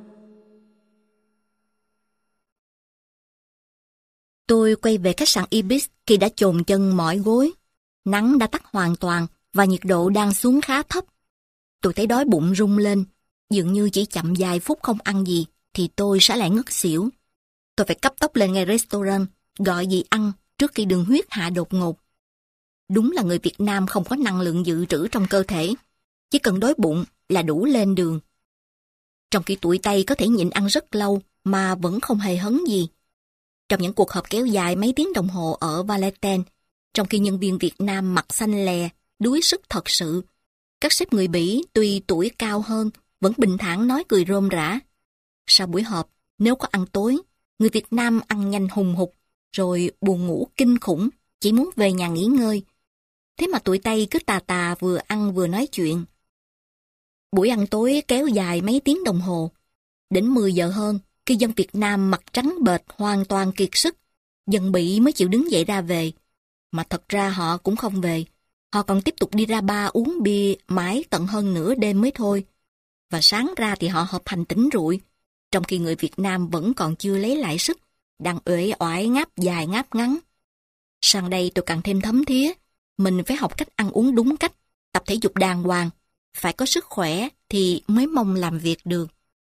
Tôi quay về khách sạn Ibis khi đã chồn chân mỏi gối. Nắng đã tắt hoàn toàn và nhiệt độ đang xuống khá thấp. Tôi thấy đói bụng rung lên. Dường như chỉ chậm vài phút không ăn gì thì tôi sẽ lại ngất xỉu. Tôi phải cấp tốc lên ngay restaurant, gọi gì ăn trước khi đường huyết hạ đột ngột. Đúng là người Việt Nam không có năng lượng dự trữ trong cơ thể. Chỉ cần đói bụng là đủ lên đường. Trong khi tụi Tây có thể nhịn ăn rất lâu mà vẫn không hề hấn gì. Trong những cuộc họp kéo dài mấy tiếng đồng hồ ở Valaten, trong khi nhân viên Việt Nam mặt xanh lè, đuối sức thật sự, các sếp người Bỉ tuy tuổi cao hơn vẫn bình thản nói cười rôm rả. Sau buổi họp, nếu có ăn tối, người Việt Nam ăn nhanh hùng hục, rồi buồn ngủ kinh khủng, chỉ muốn về nhà nghỉ ngơi. Thế mà tụi Tây cứ tà tà vừa ăn vừa nói chuyện. Buổi ăn tối kéo dài mấy tiếng đồng hồ. Đến mười giờ hơn, khi dân Việt Nam mặt trắng bệch hoàn toàn kiệt sức, dân Bỉ mới chịu đứng dậy ra về. Mà thật ra họ cũng không về. Họ còn tiếp tục đi ra bar uống bia mãi tận hơn nửa đêm mới thôi. Và sáng ra thì họ họp hành tỉnh rụi, trong khi người Việt Nam vẫn còn chưa lấy lại sức, đang uể oải ngáp dài ngáp ngắn. Sang đây tôi càng thêm thấm thía, mình phải học cách ăn uống đúng cách, tập thể dục đàng hoàng, phải có sức khỏe thì mới mong làm việc được.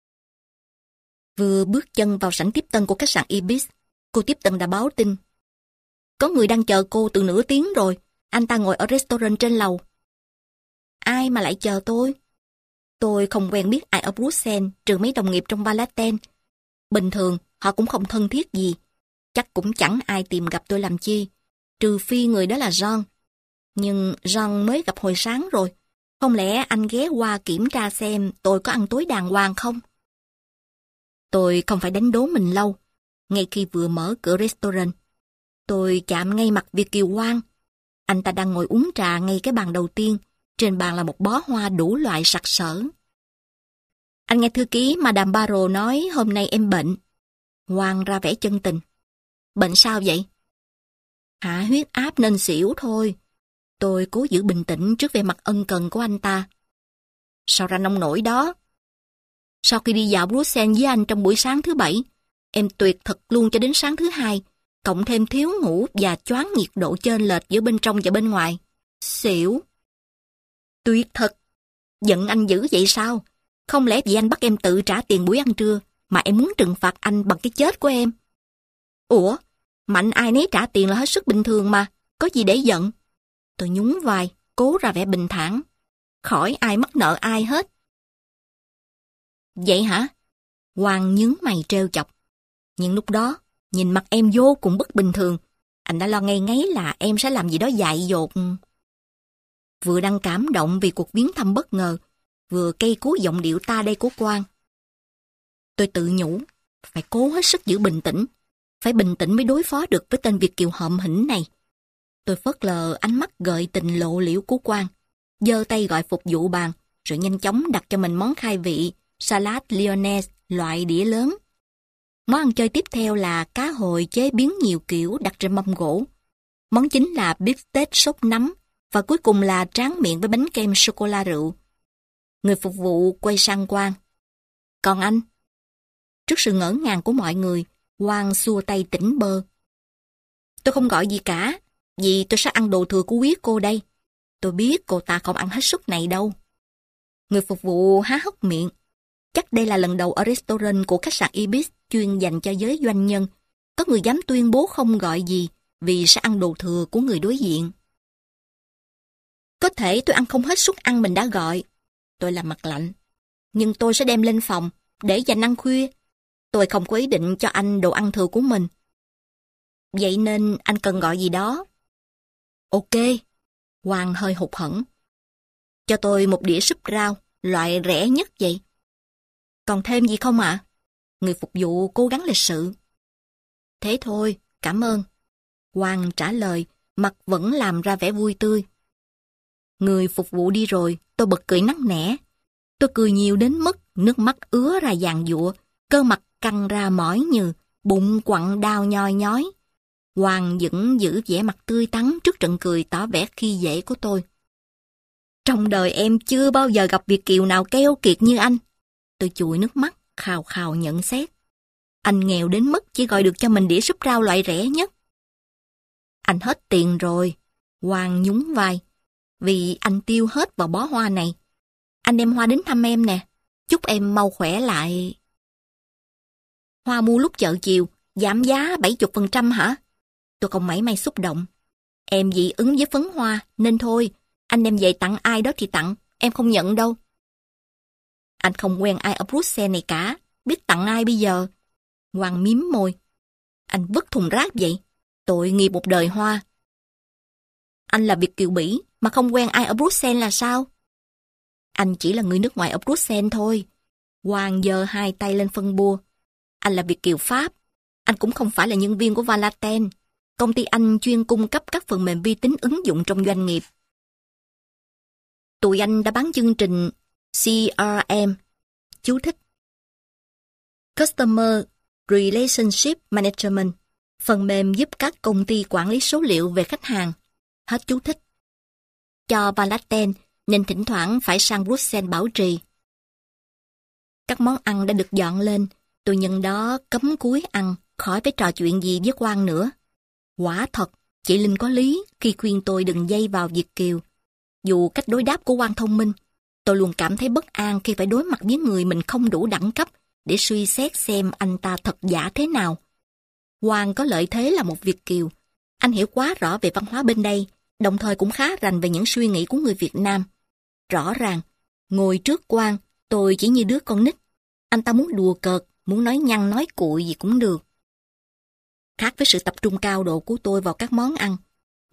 Vừa bước chân vào sảnh tiếp tân của khách sạn Ibis, cô tiếp tân đã báo tin. Có người đang chờ cô từ nửa tiếng rồi, anh ta ngồi ở restaurant trên lầu. Ai mà lại chờ tôi? Tôi không quen biết ai ở Bruxelles trừ mấy đồng nghiệp trong Valaten. Bình thường họ cũng không thân thiết gì. Chắc cũng chẳng ai tìm gặp tôi làm chi, trừ phi người đó là John. Nhưng John mới gặp hồi sáng rồi. Không lẽ anh ghé qua kiểm tra xem tôi có ăn tối đàng hoàng không? Tôi không phải đánh đố mình lâu. Ngay khi vừa mở cửa restaurant, tôi chạm ngay mặt Việt kiều Quang. Anh ta đang ngồi uống trà ngay cái bàn đầu tiên. Trên bàn là một bó hoa đủ loại sặc sỡ. Anh nghe thư ký Madame Barrow nói hôm nay em bệnh. Quang ra vẻ chân tình. Bệnh sao vậy? Hạ huyết áp nên xỉu thôi. Tôi cố giữ bình tĩnh trước vẻ mặt ân cần của anh ta. Sao ra nông nổi đó? Sau khi đi dạo Bruxelles với anh trong buổi sáng thứ bảy, em tuyệt thật luôn cho đến sáng thứ hai, cộng thêm thiếu ngủ và choáng nhiệt độ chênh lệch giữa bên trong và bên ngoài. Xỉu. Tuyệt thật. Giận anh dữ vậy sao? Không lẽ vì anh bắt em tự trả tiền buổi ăn trưa mà em muốn trừng phạt anh bằng cái chết của em? Ủa? Mạnh ai nấy trả tiền là hết sức bình thường mà. Có gì để giận? Tôi nhún vai, cố ra vẻ bình thản. Khỏi ai mắc nợ ai hết. Vậy hả? Hoàng nhướng mày trêu chọc. Nhưng lúc đó, nhìn mặt em vô cùng bất bình thường. Anh đã lo ngay ngáy là em sẽ làm gì đó dại dột. Vừa đang cảm động vì cuộc viếng thăm bất ngờ, vừa cây cú giọng điệu ta đây của Quang. Tôi tự nhủ, phải cố hết sức giữ bình tĩnh. Phải bình tĩnh mới đối phó được với tên Việt kiều hợm hĩnh này. Tôi phớt lờ ánh mắt gợi tình lộ liễu của Quang, giơ tay gọi phục vụ bàn, rồi nhanh chóng đặt cho mình món khai vị, salad lyonnaise loại đĩa lớn. Món ăn chơi tiếp theo là cá hồi chế biến nhiều kiểu đặt trên mâm gỗ. Món chính là bít tết sốt nấm, và cuối cùng là tráng miệng với bánh kem sô-cô-la rượu. Người phục vụ quay sang Quang. Còn anh? Trước sự ngỡ ngàng của mọi người, Quang xua tay tỉnh bơ. Tôi không gọi gì cả, vì tôi sẽ ăn đồ thừa của quý cô đây. Tôi biết cô ta không ăn hết suất này đâu. Người phục vụ há hốc miệng. Chắc đây là lần đầu ở restaurant của khách sạn Ibis chuyên dành cho giới doanh nhân. Có người dám tuyên bố không gọi gì vì sẽ ăn đồ thừa của người đối diện. Có thể tôi ăn không hết suất ăn mình đã gọi. Tôi làm mặt lạnh. Nhưng tôi sẽ đem lên phòng để dành ăn khuya. Tôi không có ý định cho anh đồ ăn thừa của mình. Vậy nên anh cần gọi gì đó. Ok. Hoàng hơi hụt hẫng. Cho tôi một đĩa súp rau, loại rẻ nhất vậy. Còn thêm gì không ạ? À? Người phục vụ cố gắng lịch sự. Thế thôi, cảm ơn. Hoàng trả lời, mặt vẫn làm ra vẻ vui tươi. Người phục vụ đi rồi, tôi bật cười nắc nẻ. Tôi cười nhiều đến mức nước mắt ứa ra giàn giụa, cơ mặt căng ra mỏi nhừ, bụng quặn đau nhoi nhói. Hoàng vẫn giữ vẻ mặt tươi tắn trước trận cười tỏ vẻ khi dễ của tôi. Trong đời em chưa bao giờ gặp Việt kiều nào keo kiệt như anh. Tôi chùi nước mắt, khào khào nhận xét. Anh nghèo đến mức chỉ gọi được cho mình đĩa súp rau loại rẻ nhất. Anh hết tiền rồi. Hoàng nhún vai. Vì anh tiêu hết vào bó hoa này. Anh đem hoa đến thăm em nè. Chúc em mau khỏe lại. Hoa mua lúc chợ chiều, giảm giá bảy mươi phần trăm hả? Tôi không mảy may xúc động. Em dị ứng với phấn hoa, nên thôi, anh đem về tặng ai đó thì tặng, em không nhận đâu. Anh không quen ai ở Bruxelles này cả, biết tặng ai bây giờ? Hoàng miếm môi. Anh vứt thùng rác vậy, tội nghiệp một đời hoa. Anh là Việt kiều Bỉ, mà không quen ai ở Bruxelles là sao? Anh chỉ là người nước ngoài ở Bruxelles thôi. Hoàng giơ hai tay lên phân bua. Anh là Việt kiều Pháp. Anh cũng không phải là nhân viên của Valaten. Công ty anh chuyên cung cấp các phần mềm vi tính ứng dụng trong doanh nghiệp. Tụi anh đã bán chương trình xê rờ em. Chú thích. Customer Relationship Management. Phần mềm giúp các công ty quản lý số liệu về khách hàng. Hết chú thích. Cho Valaten nên thỉnh thoảng phải sang Bruxelles bảo trì. Các món ăn đã được dọn lên. Tôi nhân đó cấm cúi ăn, khỏi phải trò chuyện gì với Quang nữa. Quả thật, chị Linh có lý khi khuyên tôi đừng dây vào Việt kiều. Dù cách đối đáp của Quang thông minh, tôi luôn cảm thấy bất an khi phải đối mặt với người mình không đủ đẳng cấp để suy xét xem anh ta thật giả thế nào. Quang có lợi thế là một Việt kiều. Anh hiểu quá rõ về văn hóa bên đây, đồng thời cũng khá rành về những suy nghĩ của người Việt Nam. Rõ ràng, ngồi trước Quang, tôi chỉ như đứa con nít. Anh ta muốn đùa cợt, muốn nói nhăn nói cuội gì cũng được. Khác với sự tập trung cao độ của tôi vào các món ăn,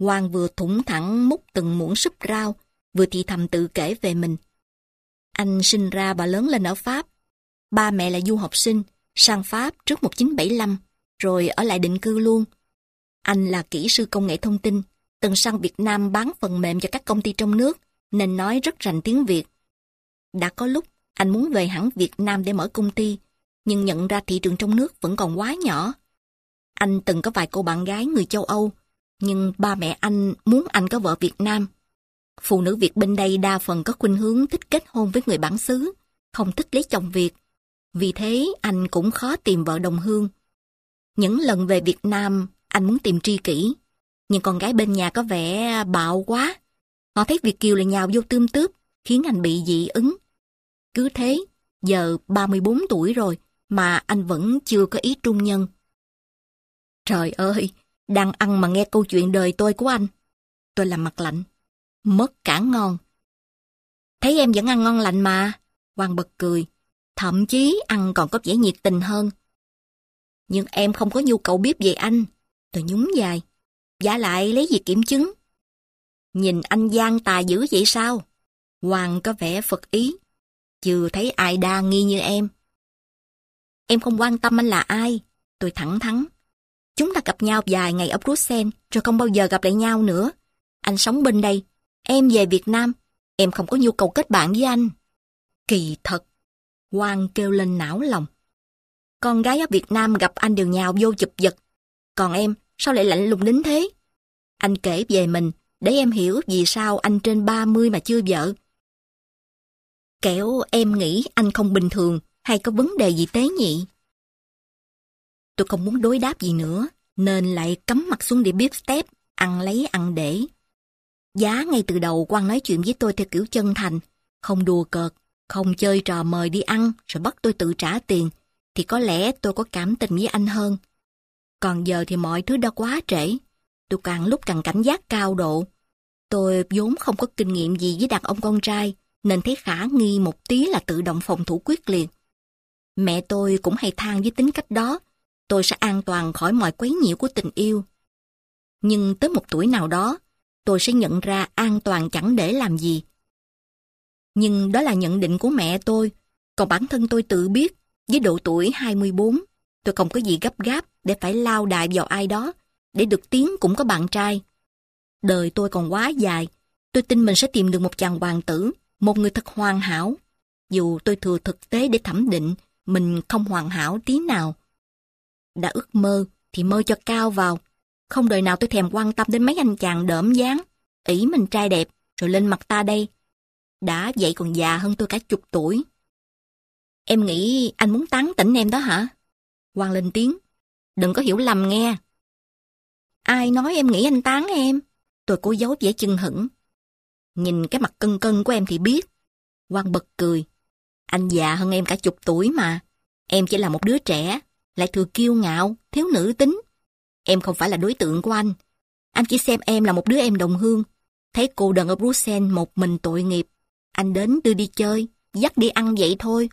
Hoàng vừa thủng thẳng múc từng muỗng súp rau, vừa thì thầm tự kể về mình. Anh sinh ra và lớn lên ở Pháp. Ba mẹ là du học sinh, sang Pháp trước một nghìn chín trăm bảy mươi lăm, rồi ở lại định cư luôn. Anh là kỹ sư công nghệ thông tin, từng sang Việt Nam bán phần mềm cho các công ty trong nước, nên nói rất rành tiếng Việt. Đã có lúc anh muốn về hẳn Việt Nam để mở công ty, nhưng nhận ra thị trường trong nước vẫn còn quá nhỏ. Anh từng có vài cô bạn gái người châu Âu, nhưng ba mẹ anh muốn anh có vợ Việt Nam. Phụ nữ Việt bên đây đa phần có khuynh hướng thích kết hôn với người bản xứ, không thích lấy chồng Việt. Vì thế anh cũng khó tìm vợ đồng hương. Những lần về Việt Nam, anh muốn tìm tri kỷ, nhưng con gái bên nhà có vẻ bạo quá. Họ thấy Việt kiều là nhào vô tươm tướp, khiến anh bị dị ứng. Cứ thế, giờ ba mươi bốn tuổi rồi mà anh vẫn chưa có ý trung nhân. Trời ơi, đang ăn mà nghe câu chuyện đời tôi của anh. Tôi làm mặt lạnh. Mất cả ngon. Thấy em vẫn ăn ngon lành mà. Hoàng bật cười. Thậm chí ăn còn có vẻ nhiệt tình hơn. Nhưng em không có nhu cầu biết về anh. Tôi nhún vai. Vả lại lấy gì kiểm chứng? Nhìn anh gian tà dữ vậy sao? Hoàng có vẻ phật ý. Chưa thấy ai đa nghi như em. Em không quan tâm anh là ai. Tôi thẳng thắn. Chúng ta gặp nhau vài ngày ở Bruxelles, rồi không bao giờ gặp lại nhau nữa. Anh sống bên đây, em về Việt Nam. Em không có nhu cầu kết bạn với anh. Kỳ thật. Hoàng kêu lên não lòng. Con gái ở Việt Nam gặp anh đều nhào vô chụp giật. Còn em, sao lại lạnh lùng đến thế? Anh kể về mình, để em hiểu vì sao anh trên ba mươi mà chưa vợ. Kẻo em nghĩ anh không bình thường, hay có vấn đề gì tế nhị. Tôi không muốn đối đáp gì nữa, nên lại cắm mặt xuống đĩa beef step, ăn lấy ăn để. Giá ngay từ đầu Quang nói chuyện với tôi theo kiểu chân thành, không đùa cợt, không chơi trò mời đi ăn rồi bắt tôi tự trả tiền, thì có lẽ tôi có cảm tình với anh hơn. Còn giờ thì mọi thứ đã quá trễ, tôi càng lúc càng cảnh giác cao độ. Tôi vốn không có kinh nghiệm gì với đàn ông con trai, nên thấy khả nghi một tí là tự động phòng thủ quyết liệt. Mẹ tôi cũng hay than với tính cách đó, tôi sẽ an toàn khỏi mọi quấy nhiễu của tình yêu. Nhưng tới một tuổi nào đó, tôi sẽ nhận ra an toàn chẳng để làm gì. Nhưng đó là nhận định của mẹ tôi, còn bản thân tôi tự biết, với độ tuổi hai mươi bốn, tôi không có gì gấp gáp để phải lao đài vào ai đó, để được tiếng cũng có bạn trai. Đời tôi còn quá dài, tôi tin mình sẽ tìm được một chàng hoàng tử, một người thật hoàn hảo. Dù tôi thừa thực tế để thẩm định, mình không hoàn hảo tí nào. Đã ước mơ thì mơ cho cao vào. Không đời nào tôi thèm quan tâm đến mấy anh chàng đỡm dáng, ỷ mình trai đẹp, rồi lên mặt ta đây. Đã vậy còn già hơn tôi cả chục tuổi. Em nghĩ anh muốn tán tỉnh em đó hả? Quang lên tiếng. Đừng có hiểu lầm nghe. Ai nói em nghĩ anh tán em? Tôi cố giấu vẻ chưng hửng. Nhìn cái mặt cân cân của em thì biết. Quang bật cười. Anh già hơn em cả chục tuổi mà. Em chỉ là một đứa trẻ, lại thừa kiêu ngạo, thiếu nữ tính. Em không phải là đối tượng của anh. Anh chỉ xem em là một đứa em đồng hương. Thấy cô đơn ở Bruxelles một mình tội nghiệp. Anh đến đưa đi chơi, dắt đi ăn vậy thôi.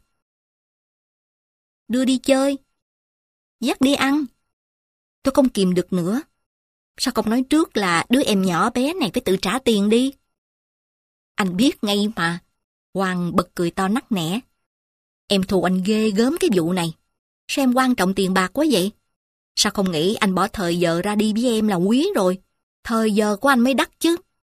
Đưa đi chơi? Dắt đi ăn? Tôi không kìm được nữa. Sao không nói trước là đứa em nhỏ bé này phải tự trả tiền đi? Anh biết ngay mà. Hoàng bật cười to nắc nẻ. Em thù anh ghê gớm cái vụ này. Sao em quan trọng tiền bạc quá vậy? Sao không nghĩ anh bỏ thời giờ ra đi với em là quý rồi? Thời giờ của anh mới đắt chứ.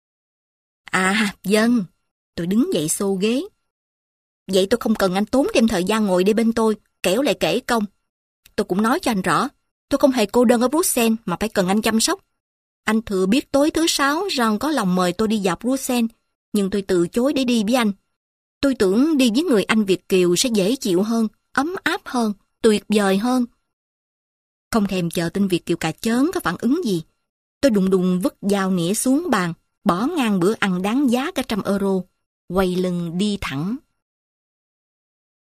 À, vâng. Tôi đứng dậy xô ghế. Vậy tôi không cần anh tốn thêm thời gian ngồi đây bên tôi, kẻo lại kể công. Tôi cũng nói cho anh rõ, tôi không hề cô đơn ở Bruxelles mà phải cần anh chăm sóc. Anh thừa biết tối thứ sáu rằng có lòng mời tôi đi dạo Bruxelles, nhưng tôi từ chối để đi với anh. Tôi tưởng đi với người anh Việt kiều sẽ dễ chịu hơn, ấm áp hơn, tuyệt vời hơn. Không thèm chờ tên Việt kiều cà chớn có phản ứng gì. Tôi đùng đùng vứt dao nĩa xuống bàn, bỏ ngang bữa ăn đáng giá cả trăm euro, quay lưng đi thẳng